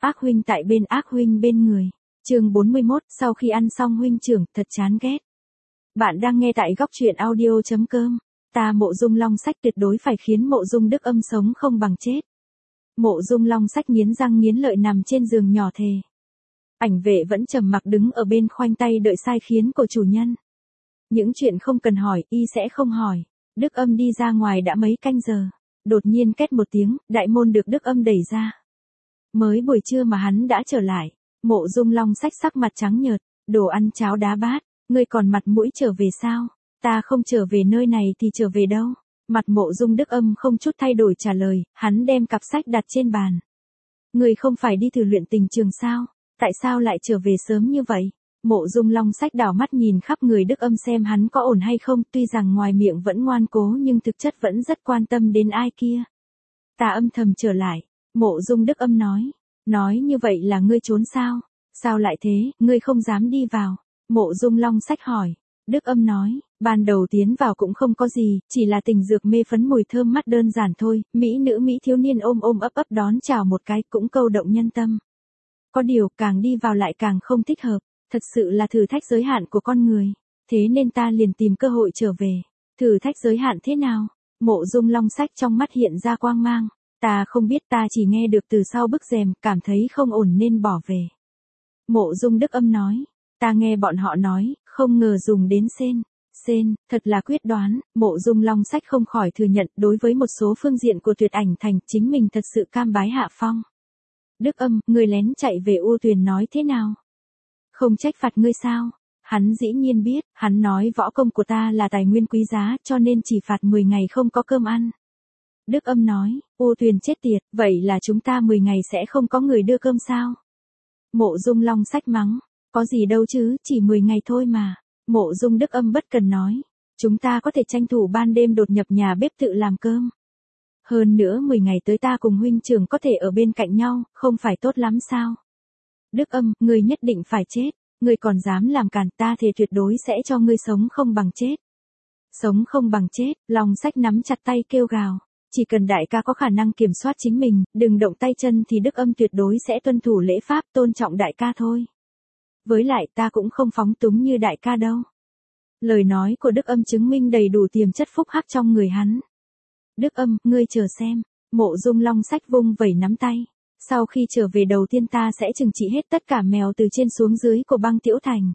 ác huynh tại bên ác huynh bên người. Chương 41, sau khi ăn xong huynh trưởng, thật chán ghét. Bạn đang nghe tại góc truyện audio.com. Ta Mộ Dung Long Sách tuyệt đối phải khiến Mộ Dung Đức Âm sống không bằng chết. Mộ Dung Long Sách nghiến răng nghiến lợi nằm trên giường nhỏ thề. Ảnh vệ vẫn trầm mặc đứng ở bên khoanh tay đợi sai khiến của chủ nhân. Những chuyện không cần hỏi, y sẽ không hỏi. Đức Âm đi ra ngoài đã mấy canh giờ. Đột nhiên két một tiếng, đại môn được Đức Âm đẩy ra. Mới buổi trưa mà hắn đã trở lại. Mộ Dung Long Sách sắc mặt trắng nhợt, đồ ăn cháo đá bát, ngươi còn mặt mũi trở về sao? Ta không trở về nơi này thì trở về đâu? Mặt Mộ Dung Đức Âm không chút thay đổi trả lời, hắn đem cặp sách đặt trên bàn. Ngươi không phải đi thử luyện tình trường sao? Tại sao lại trở về sớm như vậy? Mộ Dung Long Sách đảo mắt nhìn khắp người Đức Âm xem hắn có ổn hay không, tuy rằng ngoài miệng vẫn ngoan cố nhưng thực chất vẫn rất quan tâm đến ai kia. Ta âm thầm trở lại, Mộ Dung Đức Âm nói như vậy là ngươi trốn sao? Sao lại thế, ngươi không dám đi vào? Mộ Dung Long Sách hỏi. Đức Âm nói, ban đầu tiến vào cũng không có gì, chỉ là tình dược mê phấn mùi thơm mắt đơn giản thôi, mỹ nữ mỹ thiếu niên ôm ôm ấp ấp đón chào một cái cũng câu động nhân tâm. Có điều, càng đi vào lại càng không thích hợp, thật sự là thử thách giới hạn của con người, thế nên ta liền tìm cơ hội trở về. Thử thách giới hạn thế nào? Mộ Dung Long Sách trong mắt hiện ra quang mang. Ta không biết, ta chỉ nghe được từ sau bức rèm, cảm thấy không ổn nên bỏ về. Mộ Dung Đức Âm nói, ta nghe bọn họ nói, không ngờ dùng đến sen, thật là quyết đoán. Mộ Dung Long Sách không khỏi thừa nhận, đối với một số phương diện của Tuyệt Ảnh Thành, chính mình thật sự cam bái hạ phong. Đức Âm, người lén chạy về U Tuyền nói thế nào? Không trách phạt ngươi sao? Hắn dĩ nhiên biết, hắn nói võ công của ta là tài nguyên quý giá, cho nên chỉ phạt 10 ngày không có cơm ăn. Đức Âm nói, U Tuyền chết tiệt, vậy là chúng ta 10 ngày sẽ không có người đưa cơm sao? Mộ Dung Long Sách mắng, có gì đâu chứ, chỉ 10 ngày thôi mà. Mộ Dung Đức Âm bất cần nói, chúng ta có thể tranh thủ ban đêm đột nhập nhà bếp tự làm cơm. Hơn nữa 10 ngày tới ta cùng huynh trưởng có thể ở bên cạnh nhau, không phải tốt lắm sao? Đức Âm, ngươi nhất định phải chết, ngươi còn dám làm cản, ta thề tuyệt đối sẽ cho ngươi sống không bằng chết. Sống không bằng chết, Long Sách nắm chặt tay kêu gào. Chỉ cần đại ca có khả năng kiểm soát chính mình, đừng động tay chân thì Đức Âm tuyệt đối sẽ tuân thủ lễ pháp tôn trọng đại ca thôi. Với lại ta cũng không phóng túng như đại ca đâu. Lời nói của Đức Âm chứng minh đầy đủ tiềm chất phúc hắc trong người hắn. Đức Âm, ngươi chờ xem. Mộ Dung Long Sách vung vẩy nắm tay. Sau khi trở về đầu tiên ta sẽ trừng trị hết tất cả mèo từ trên xuống dưới của Băng Tiễu Thành.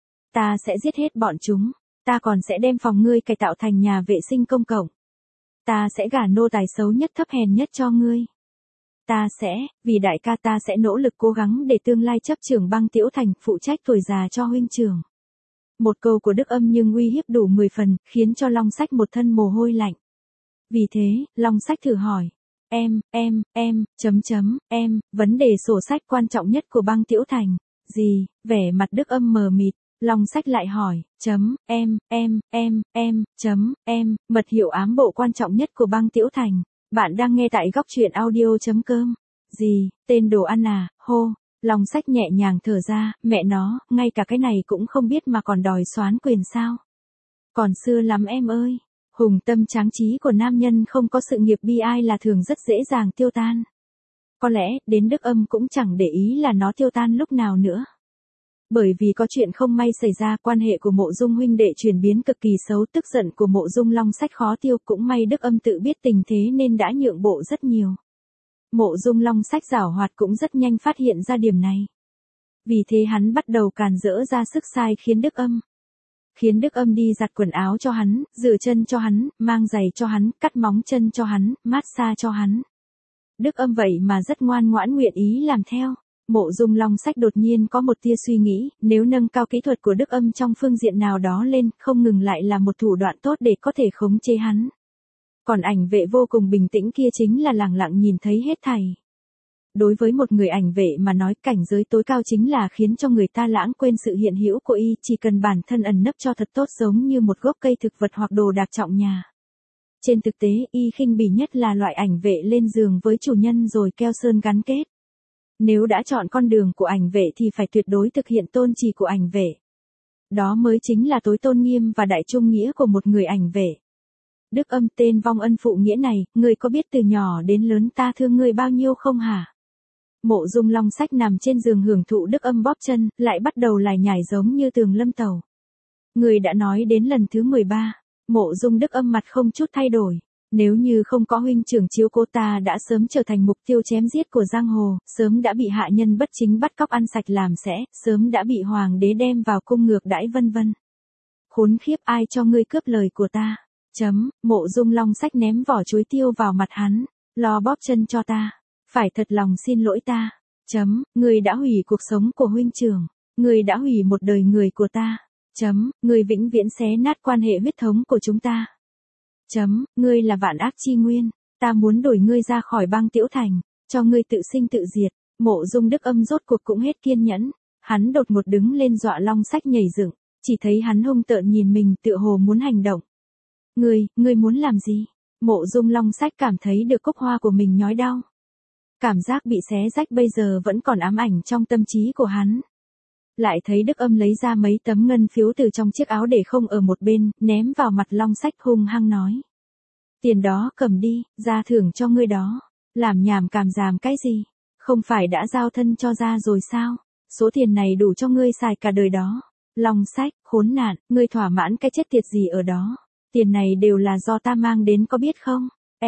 Ta sẽ giết hết bọn chúng. Ta còn sẽ đem phòng ngươi cải tạo thành nhà vệ sinh công cộng. Ta sẽ gả nô tài xấu nhất thấp hèn nhất cho ngươi. Vì đại ca ta sẽ nỗ lực cố gắng để tương lai chấp trưởng Băng Tiễu Thành, phụ trách tuổi già cho huynh trưởng. Một câu của Đức Âm nhưng uy hiếp đủ 10 phần, khiến cho Long Sách một thân mồ hôi lạnh. Vì thế, Long Sách thử hỏi, vấn đề sổ sách quan trọng nhất của Băng Tiễu Thành, gì? Vẻ mặt Đức Âm mờ mịt. Long Sách lại hỏi, mật hiệu ám bộ quan trọng nhất của Băng Tiễu Thành. Bạn đang nghe tại góc truyện audio.com. Gì, tên đồ ăn à, hô. Long Sách nhẹ nhàng thở ra, mẹ nó, ngay cả cái này cũng không biết mà còn đòi soán quyền sao. Còn xưa lắm em ơi. Hùng tâm tráng trí của nam nhân không có sự nghiệp bi ai là thường rất dễ dàng tiêu tan. Có lẽ, đến Đức Âm cũng chẳng để ý là nó tiêu tan lúc nào nữa. Bởi vì có chuyện không may xảy ra, quan hệ của Mộ Dung huynh đệ chuyển biến cực kỳ xấu, tức giận của Mộ Dung Long Sách khó tiêu, cũng may Đức Âm tự biết tình thế nên đã nhượng bộ rất nhiều. Mộ Dung Long Sách giảo hoạt cũng rất nhanh phát hiện ra điểm này. Vì thế hắn bắt đầu càn rỡ ra sức sai khiến Đức Âm đi giặt quần áo cho hắn, rửa chân cho hắn, mang giày cho hắn, cắt móng chân cho hắn, massage cho hắn. Đức Âm vậy mà rất ngoan ngoãn nguyện ý làm theo. Mộ Dung Long Sách đột nhiên có một tia suy nghĩ, nếu nâng cao kỹ thuật của Đức Âm trong phương diện nào đó lên, không ngừng lại là một thủ đoạn tốt để có thể khống chế hắn. Còn ảnh vệ vô cùng bình tĩnh kia chính là lẳng lặng nhìn thấy hết thảy. Đối với một người ảnh vệ mà nói, cảnh giới tối cao chính là khiến cho người ta lãng quên sự hiện hữu của y, chỉ cần bản thân ẩn nấp cho thật tốt giống như một gốc cây thực vật hoặc đồ đạc trọng nhà. Trên thực tế, y khinh bỉ nhất là loại ảnh vệ lên giường với chủ nhân rồi keo sơn gắn kết. Nếu đã chọn con đường của ảnh vệ thì phải tuyệt đối thực hiện tôn chỉ của ảnh vệ. Đó mới chính là tối tôn nghiêm và đại trung nghĩa của một người ảnh vệ. Đức Âm, tên vong ân phụ nghĩa này, ngươi có biết từ nhỏ đến lớn ta thương ngươi bao nhiêu không hả? Mộ Dung Long Sách nằm trên giường hưởng thụ đức âm bóp chân, lại bắt đầu lải nhải giống như Tường Lâm Tẩu. Người đã nói đến lần thứ 13, Mộ Dung Đức Âm mặt không chút thay đổi. Nếu như không có huynh trưởng chiếu cố ta đã sớm trở thành mục tiêu chém giết của giang hồ, sớm đã bị hạ nhân bất chính bắt cóc ăn sạch làm sẽ, sớm đã bị hoàng đế đem vào cung ngược đãi vân vân. Khốn khiếp, ai cho ngươi cướp lời của ta? Mộ Dung Long Sách ném vỏ chuối tiêu vào mặt hắn, lo bóp chân cho ta. Phải thật lòng xin lỗi ta. Ngươi đã hủy cuộc sống của huynh trưởng. Ngươi đã hủy một đời người của ta. Ngươi vĩnh viễn xé nát quan hệ huyết thống của chúng ta. Ngươi là vạn ác chi nguyên. Ta muốn đuổi ngươi ra khỏi bang Tiễu Thành, cho ngươi tự sinh tự diệt. Mộ Dung Đức Âm rốt cuộc cũng hết kiên nhẫn. Hắn đột ngột đứng lên dọa Long Sách nhảy dựng, chỉ thấy hắn hung tợn nhìn mình tựa hồ muốn hành động. Ngươi muốn làm gì? Mộ Dung Long Sách cảm thấy được cúc hoa của mình nhói đau. Cảm giác bị xé rách bây giờ vẫn còn ám ảnh trong tâm trí của hắn. Lại thấy Đức Âm lấy ra mấy tấm ngân phiếu từ trong chiếc áo để không ở một bên, ném vào mặt Long Sách hung hăng nói. Tiền đó cầm đi, ra thưởng cho ngươi đó. Làm nhảm cảm giảm cái gì? Không phải đã giao thân cho ra rồi sao? Số tiền này đủ cho ngươi xài cả đời đó. Long Sách, khốn nạn, ngươi thỏa mãn cái chết tiệt gì ở đó? Tiền này đều là do ta mang đến có biết không?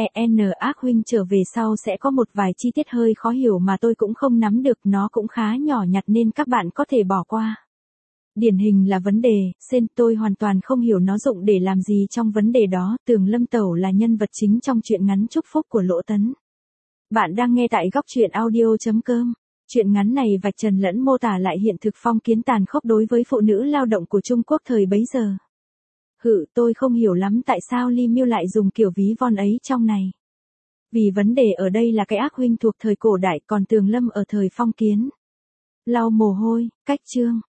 Ác huynh trở về sau sẽ có một vài chi tiết hơi khó hiểu mà tôi cũng không nắm được, nó cũng khá nhỏ nhặt nên các bạn có thể bỏ qua. Điển hình là vấn đề, tôi hoàn toàn không hiểu nó dụng để làm gì trong vấn đề đó. Tường Lâm Tẩu là nhân vật chính trong truyện ngắn Chúc Phúc của Lỗ Tấn. Bạn đang nghe tại góc truyện audio.com. Truyện ngắn này vạch trần lẫn mô tả lại hiện thực phong kiến tàn khốc đối với phụ nữ lao động của Trung Quốc thời bấy giờ. Tôi không hiểu lắm tại sao Ly Miêu lại dùng kiểu ví von ấy trong này. Vì vấn đề ở đây là cái ác huynh thuộc thời cổ đại, còn Tường Lâm ở thời phong kiến. Lau mồ hôi, cách chương.